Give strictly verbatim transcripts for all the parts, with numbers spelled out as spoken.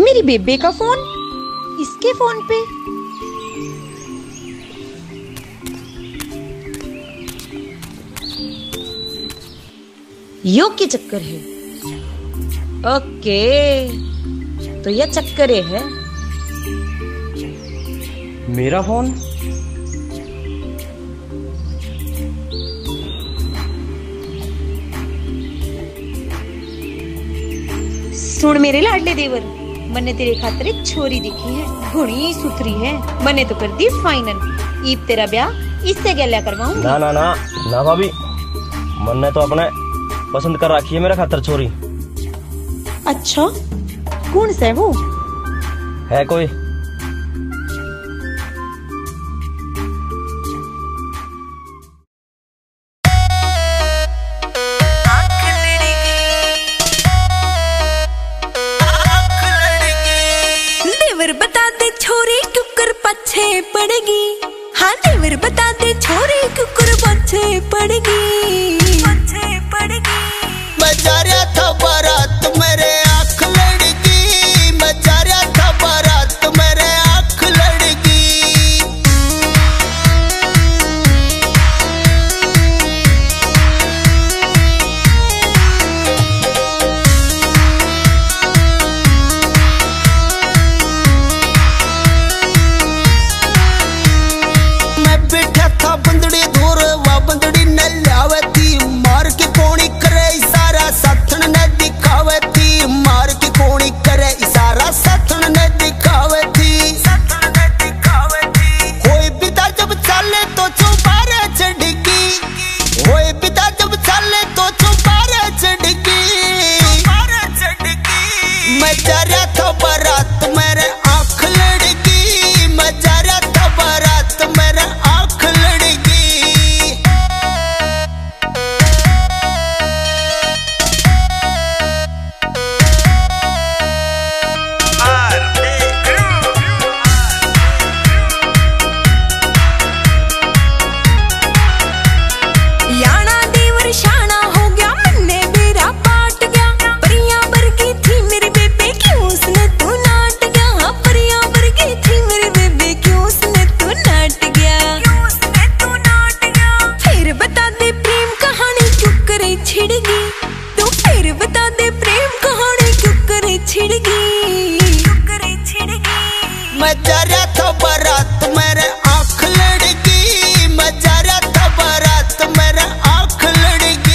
मेरी बेबे का फोन इसके फोन पे। यो के चक्कर है। ओके, तो यह चक्कर है। मेरा फोन? सुन मेरे लाडले देवर, मैंने तेरे खातिर एक छोरी दिखी है, घुड़ी सुथरी है, मैंने तो कर दी फाइनल। ईद तेरा ब्याह इससे गैला करवाऊंगी। ना ना ना ना भाभी, मैंने तो अपने पसंद कर रखी है मेरा खातिर छोरी। अच्छा, कौन सा है वो? है कोई? देवर बता दे छोरी कुकर पछे पड़ेगी। हाँ देवर बता दे छोरी कुकर पछे पड़ेगी, पछे पड़ेगी। मैं जा रहा था बारात मेरे आँख लड़गी, मैं जा रहा था बारात मेरे आँख लड़गी। मैं बैठा था बंदड़ी दूर, वह बंदड़ी न लावे थी, मार के कोणी करे इशारा साथन न दिखावे थी, मार के कोणी करे इशारा साथन न दिखावे थी, साथन न दिखावे थी। होए बिदा जब चाले तो चुबारे चढ़गी, होए बिदा जब चाले तो चुबारे चढ़गी, चुबारे चढ़गी। मैं जा रहा था बारात मेरे आँख लड़गी, मैं जा रहा था बारात मेरे आँख लड़गी। याना देवर शाना हो गया, मन्ने मेरा पाट गया। परियां वर्गी थी मेरी बेबे, क्यों उसने तू नाट गया। हाँ परियां वर्गी थी मेरी बेबे, क्यों उसने तू नाट गया, क्यों उसने तू नाट गया। फिर बता दे प्रेम कहानी क्यों करे छिड़गी, तू फिर बता दे प्रेम कहानी क्यों करे छिड़गी, क्यों करे छिड़गी। मैं जा रहा था बारात मेरे आँख लड़गी, मैं जा रहा था बारात मेरे आँख लड़गी।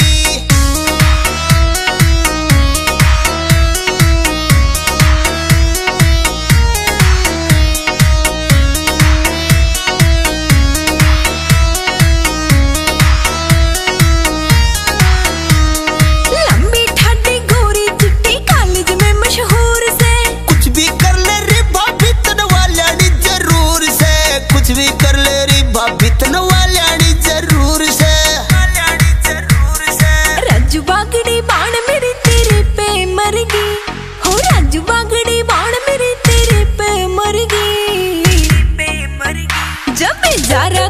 लंबी ठाडी गोरी चिट्टी कॉलेज में मशहूर से, कुछ भी कर ले रे भाभी तन वाल्यानी जरूर से, कुछ भी कर ले रे भाभी तन वाल्यानी जरूर से, वाल्यानी जरूर से। राजू बागड़ी बाण मेरी तेरे पे मर गई। हो राजू बागड़ी बाण मेरी तेरे पे मर गई, पे मर गई। जब मैं जा रहा